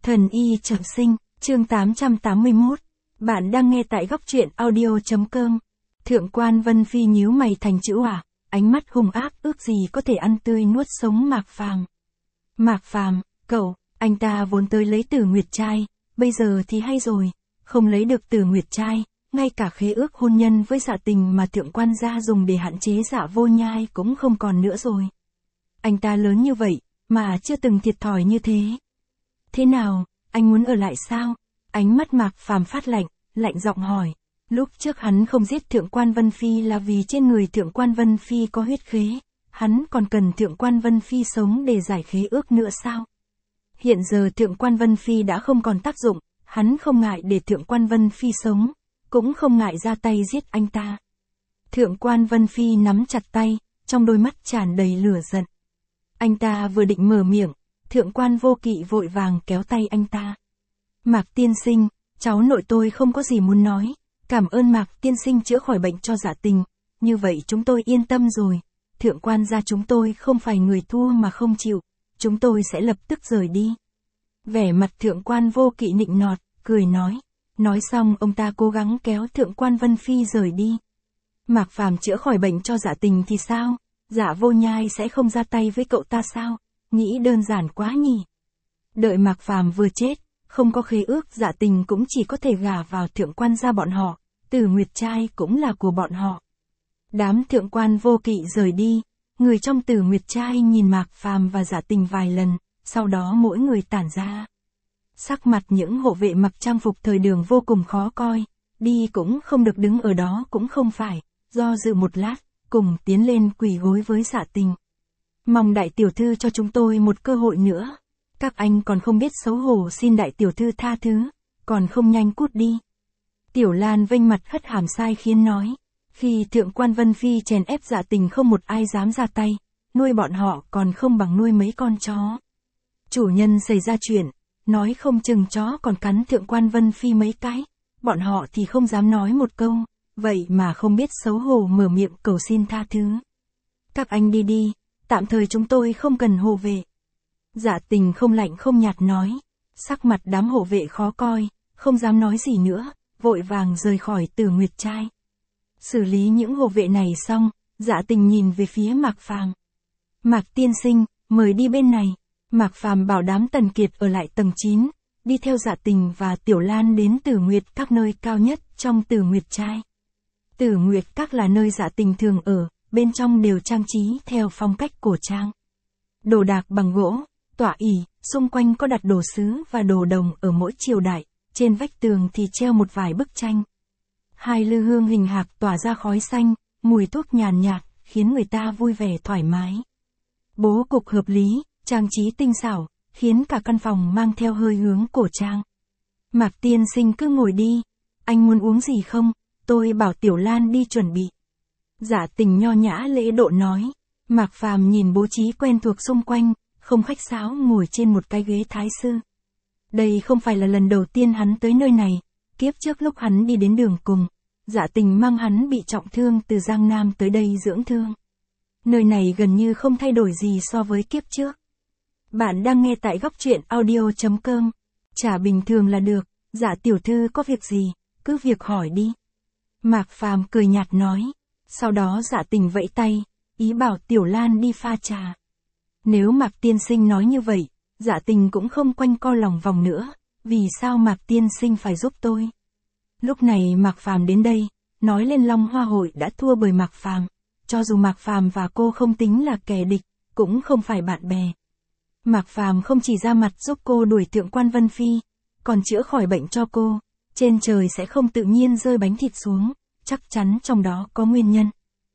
Thần y trọng sinh, chương 881. Bạn đang nghe tại góc truyện audio.com. Thượng quan Vân Phi nhíu mày thành chữ à, ánh mắt hung ác ước gì có thể ăn tươi nuốt sống Mạc Phàm. Mạc Phàm, cậu, anh ta vốn tới lấy Tử Nguyệt trai, bây giờ thì hay rồi, không lấy được Tử Nguyệt trai, ngay cả khế ước hôn nhân với Dạ Tình mà thượng quan gia dùng để hạn chế Dạ Vô Nhai cũng không còn nữa rồi. Anh ta lớn như vậy, mà chưa từng thiệt thòi như thế. Thế nào, anh muốn ở lại sao? Ánh mắt Mạc Phàm phát lạnh, lạnh giọng hỏi. Lúc trước hắn không giết thượng quan Vân Phi là vì trên người thượng quan Vân Phi có huyết khế, hắn còn cần thượng quan Vân Phi sống để giải khế ước nữa sao? Hiện giờ thượng quan Vân Phi đã không còn tác dụng, hắn không ngại để thượng quan Vân Phi sống, cũng không ngại ra tay giết anh ta. Thượng quan Vân Phi nắm chặt tay, trong đôi mắt tràn đầy lửa giận. Anh ta vừa định mở miệng, thượng quan Vô Kỵ vội vàng kéo tay anh ta. Mạc tiên sinh, cháu nội tôi không có gì muốn nói, cảm ơn Mạc tiên sinh chữa khỏi bệnh cho Dạ Tình, như vậy chúng tôi yên tâm rồi, thượng quan gia chúng tôi không phải người thua mà không chịu, chúng tôi sẽ lập tức rời đi. Vẻ mặt thượng quan Vô Kỵ nịnh nọt, cười nói. Nói xong ông ta cố gắng kéo thượng quan Vân Phi rời đi. Mạc Phàm chữa khỏi bệnh cho Dạ Tình thì sao? Dạ Vô Nhai sẽ không ra tay với cậu ta sao? Nghĩ đơn giản quá nhỉ. Đợi Mạc Phàm vừa chết, không có khế ước Dạ Tình cũng chỉ có thể gả vào thượng quan gia bọn họ, Tử Nguyệt trai cũng là của bọn họ. Đám thượng quan Vô Kỵ rời đi, người trong Tử Nguyệt trai nhìn Mạc Phàm và Dạ Tình vài lần, sau đó mỗi người tản ra. Sắc mặt những hộ vệ mặc trang phục thời Đường vô cùng khó coi, đi cũng không được đứng ở đó cũng không phải, do dự một lát, cùng tiến lên quỳ gối với Dạ Tình. Mong đại tiểu thư cho chúng tôi một cơ hội nữa. Các anh còn không biết xấu hổ xin đại tiểu thư tha thứ, còn không nhanh cút đi. Tiểu Lan vênh mặt hất hàm sai khiến nói, khi thượng quan Vân Phi chèn ép Dạ Tình không một ai dám ra tay, nuôi bọn họ còn không bằng nuôi mấy con chó. Chủ nhân xảy ra chuyện, nói không chừng chó còn cắn thượng quan Vân Phi mấy cái, bọn họ thì không dám nói một câu, vậy mà không biết xấu hổ mở miệng cầu xin tha thứ. Các anh đi đi, tạm thời chúng tôi không cần hộ vệ. Dạ Tình không lạnh không nhạt nói, sắc mặt đám hộ vệ khó coi, không dám nói gì nữa, vội vàng rời khỏi Tử Nguyệt trai. Xử lý những hộ vệ này xong, Dạ Tình nhìn về phía Mạc Phàm. Mạc tiên sinh, mời đi bên này. Mạc Phàm bảo đám Tần Kiệt ở lại tầng 9, đi theo Dạ Tình và Tiểu Lan đến Tử Nguyệt các nơi cao nhất trong Tử Nguyệt trai. Tử Nguyệt các là nơi Dạ Tình thường ở, bên trong đều trang trí theo phong cách cổ trang. Đồ đạc bằng gỗ, tọa ỷ, xung quanh có đặt đồ sứ và đồ đồng ở mỗi triều đại, trên vách tường thì treo một vài bức tranh. Hai lư hương hình hạc tỏa ra khói xanh, mùi thuốc nhàn nhạt, khiến người ta vui vẻ thoải mái. Bố cục hợp lý, trang trí tinh xảo, khiến cả căn phòng mang theo hơi hướng cổ trang. Mạc tiên sinh cứ ngồi đi, anh muốn uống gì không? Tôi bảo Tiểu Lan đi chuẩn bị. Dạ Tình nho nhã lễ độ nói. Mạc Phàm nhìn bố trí quen thuộc xung quanh, không khách sáo ngồi trên một cái ghế thái sư. Đây không phải là lần đầu tiên hắn tới nơi này, kiếp trước lúc hắn đi đến Đường Cùng, Dạ Tình mang hắn bị trọng thương từ Giang Nam tới đây dưỡng thương. Nơi này gần như không thay đổi gì so với kiếp trước. Bạn đang nghe tại góc truyện audio.com. Chả bình thường là được, Dạ tiểu thư có việc gì, cứ việc hỏi đi. Mạc Phàm cười nhạt nói. Sau đó Dạ Tình vẫy tay, ý bảo Tiểu Lan đi pha trà. Nếu Mạc tiên sinh nói như vậy, Dạ Tình cũng không quanh co lòng vòng nữa, vì sao Mạc tiên sinh phải giúp tôi? Lúc này Mạc Phàm đến đây, nói lên Long Hoa hội đã thua bởi Mạc Phàm, cho dù Mạc Phàm và cô không tính là kẻ địch, cũng không phải bạn bè. Mạc Phàm không chỉ ra mặt giúp cô đuổi thượng quan Vân Phi, còn chữa khỏi bệnh cho cô, trên trời sẽ không tự nhiên rơi bánh thịt xuống, chắc chắn trong đó có nguyên nhân.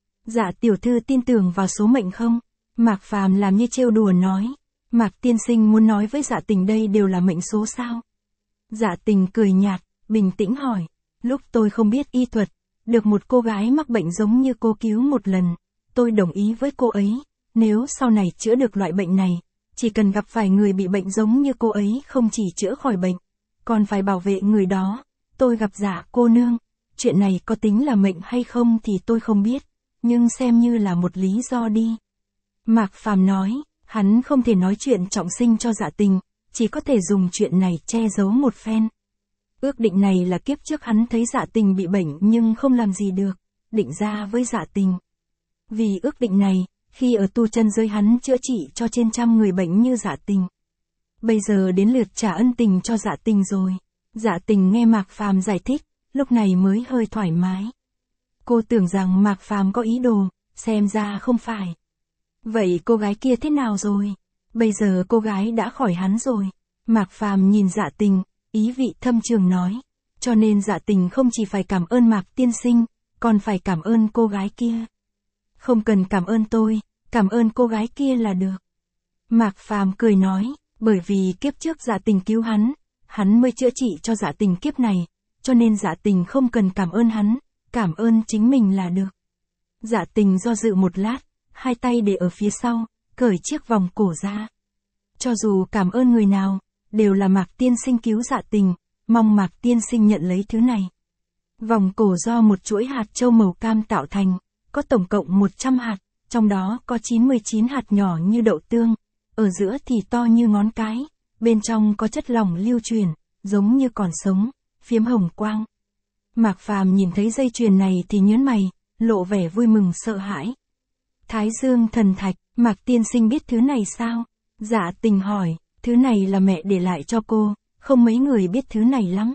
Dạ tiểu thư tin tưởng vào số mệnh không? Mạc Phàm làm như trêu đùa nói. Mạc tiên sinh muốn nói với Dạ Tình đây đều là mệnh số sao? Dạ Tình cười nhạt, bình tĩnh hỏi. Lúc tôi không biết y thuật, được một cô gái mắc bệnh giống như cô cứu một lần, tôi đồng ý với cô ấy, nếu sau này chữa được loại bệnh này, chỉ cần gặp phải người bị bệnh giống như cô ấy không chỉ chữa khỏi bệnh, còn phải bảo vệ người đó. Tôi gặp Dạ cô nương, chuyện này có tính là mệnh hay không thì tôi không biết, nhưng xem như là một lý do đi. Mạc Phàm nói, hắn không thể nói chuyện trọng sinh cho Dạ Tình, chỉ có thể dùng chuyện này che giấu một phen. Ước định này là kiếp trước hắn thấy Dạ Tình bị bệnh nhưng không làm gì được, định ra với Dạ Tình. Vì ước định này, khi ở tu chân giới hắn chữa trị cho trên 100 người bệnh như Dạ Tình. Bây giờ đến lượt trả ân tình cho Dạ Tình rồi. Dạ Tình nghe Mạc Phàm giải thích, lúc này mới hơi thoải mái. Cô tưởng rằng Mạc Phàm có ý đồ, xem ra không phải. Vậy cô gái kia thế nào rồi? Bây giờ cô gái đã khỏi hắn rồi. Mạc Phàm nhìn Dạ Tình, ý vị thâm trường nói. Cho nên Dạ Tình không chỉ phải cảm ơn Mạc tiên sinh, còn phải cảm ơn cô gái kia. Không cần cảm ơn tôi, cảm ơn cô gái kia là được. Mạc Phàm cười nói, bởi vì kiếp trước Dạ Tình cứu hắn mới chữa trị cho Dạ Tình kiếp này, cho nên Dạ Tình không cần cảm ơn hắn, cảm ơn chính mình là được. Dạ Tình do dự một lát, hai tay để ở phía sau, cởi chiếc vòng cổ ra. Cho dù cảm ơn người nào, đều là Mạc tiên sinh cứu Dạ Tình, mong Mạc tiên sinh nhận lấy thứ này. Vòng cổ do một chuỗi hạt châu màu cam tạo thành, có tổng cộng 100 hạt, trong đó có 99 hạt nhỏ như đậu tương, ở giữa thì to như ngón cái, bên trong có chất lỏng lưu chuyển, giống như còn sống, phiếm hồng quang. Mạc Phàm nhìn thấy dây chuyền này thì nhướng mày, lộ vẻ vui mừng sợ hãi. Thái Dương thần thạch, Mạc tiên sinh biết thứ này sao? Dạ Tình hỏi, thứ này là mẹ để lại cho cô, không mấy người biết thứ này lắm.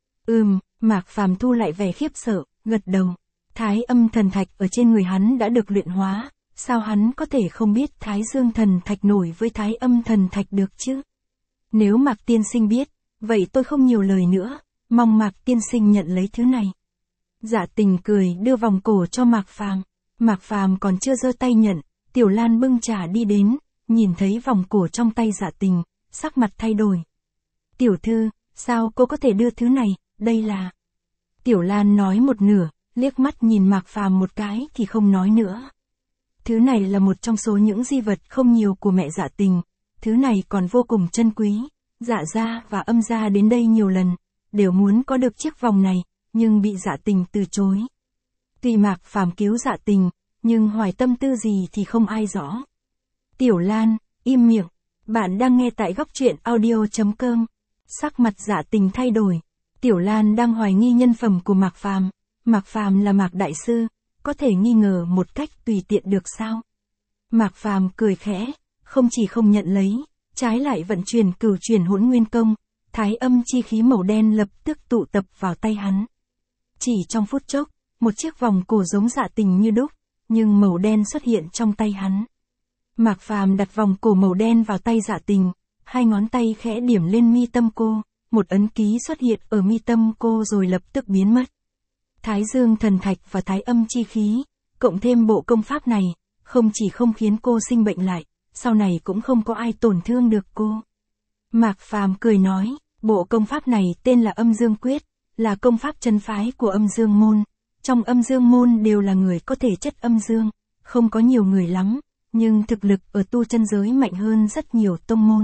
Mạc Phàm thu lại vẻ khiếp sợ, gật đầu. Thái âm thần thạch ở trên người hắn đã được luyện hóa, sao hắn có thể không biết Thái Dương thần thạch nổi với Thái âm thần thạch được chứ? Nếu Mạc tiên sinh biết, vậy tôi không nhiều lời nữa, mong Mạc tiên sinh nhận lấy thứ này. Dạ Tình cười đưa vòng cổ cho Mạc Phàm. Mạc Phàm còn chưa giơ tay nhận, Tiểu Lan bưng trà đi đến, nhìn thấy vòng cổ trong tay Dạ Tình, sắc mặt thay đổi. Tiểu thư, sao cô có thể đưa thứ này, đây là... Tiểu Lan nói một nửa, liếc mắt nhìn Mạc Phàm một cái thì không nói nữa. Thứ này là một trong số những di vật không nhiều của mẹ Dạ Tình, thứ này còn vô cùng chân quý. Dạ gia và Âm gia đến đây nhiều lần, đều muốn có được chiếc vòng này, nhưng bị Dạ Tình từ chối. Tuy Mạc Phàm cứu Dạ Tình, nhưng hoài tâm tư gì thì không ai rõ. Tiểu Lan, im miệng, bạn đang nghe tại góc truyện audio.com. Sắc mặt Dạ Tình thay đổi. Tiểu Lan đang hoài nghi nhân phẩm của Mạc Phàm. Mạc Phàm là Mạc đại sư, có thể nghi ngờ một cách tùy tiện được sao? Mạc Phàm cười khẽ, không chỉ không nhận lấy, trái lại vận chuyển cửu chuyển hỗn nguyên công, thái âm chi khí màu đen lập tức tụ tập vào tay hắn. Chỉ trong phút chốc, một chiếc vòng cổ giống Dạ Tình như đúc, nhưng màu đen xuất hiện trong tay hắn. Mạc Phàm đặt vòng cổ màu đen vào tay Dạ Tình, hai ngón tay khẽ điểm lên mi tâm cô, một ấn ký xuất hiện ở mi tâm cô rồi lập tức biến mất. Thái Dương thần thạch và thái âm chi khí, cộng thêm bộ công pháp này, không chỉ không khiến cô sinh bệnh lại, sau này cũng không có ai tổn thương được cô. Mạc Phàm cười nói, bộ công pháp này tên là Âm Dương Quyết, là công pháp chân phái của Âm Dương môn. Trong Âm Dương môn đều là người có thể chất âm dương, không có nhiều người lắm, nhưng thực lực ở tu chân giới mạnh hơn rất nhiều tông môn.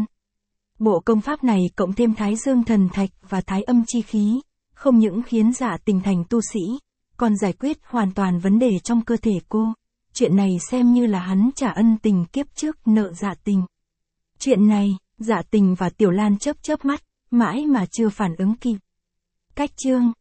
Bộ công pháp này cộng thêm Thái Dương thần thạch và thái âm chi khí, không những khiến Dạ Tình thành tu sĩ, còn giải quyết hoàn toàn vấn đề trong cơ thể cô. Chuyện này xem như là hắn trả ân tình kiếp trước nợ Dạ Tình. Chuyện này, Dạ Tình và Tiểu Lan chớp chớp mắt, mãi mà chưa phản ứng kịp. Cách chương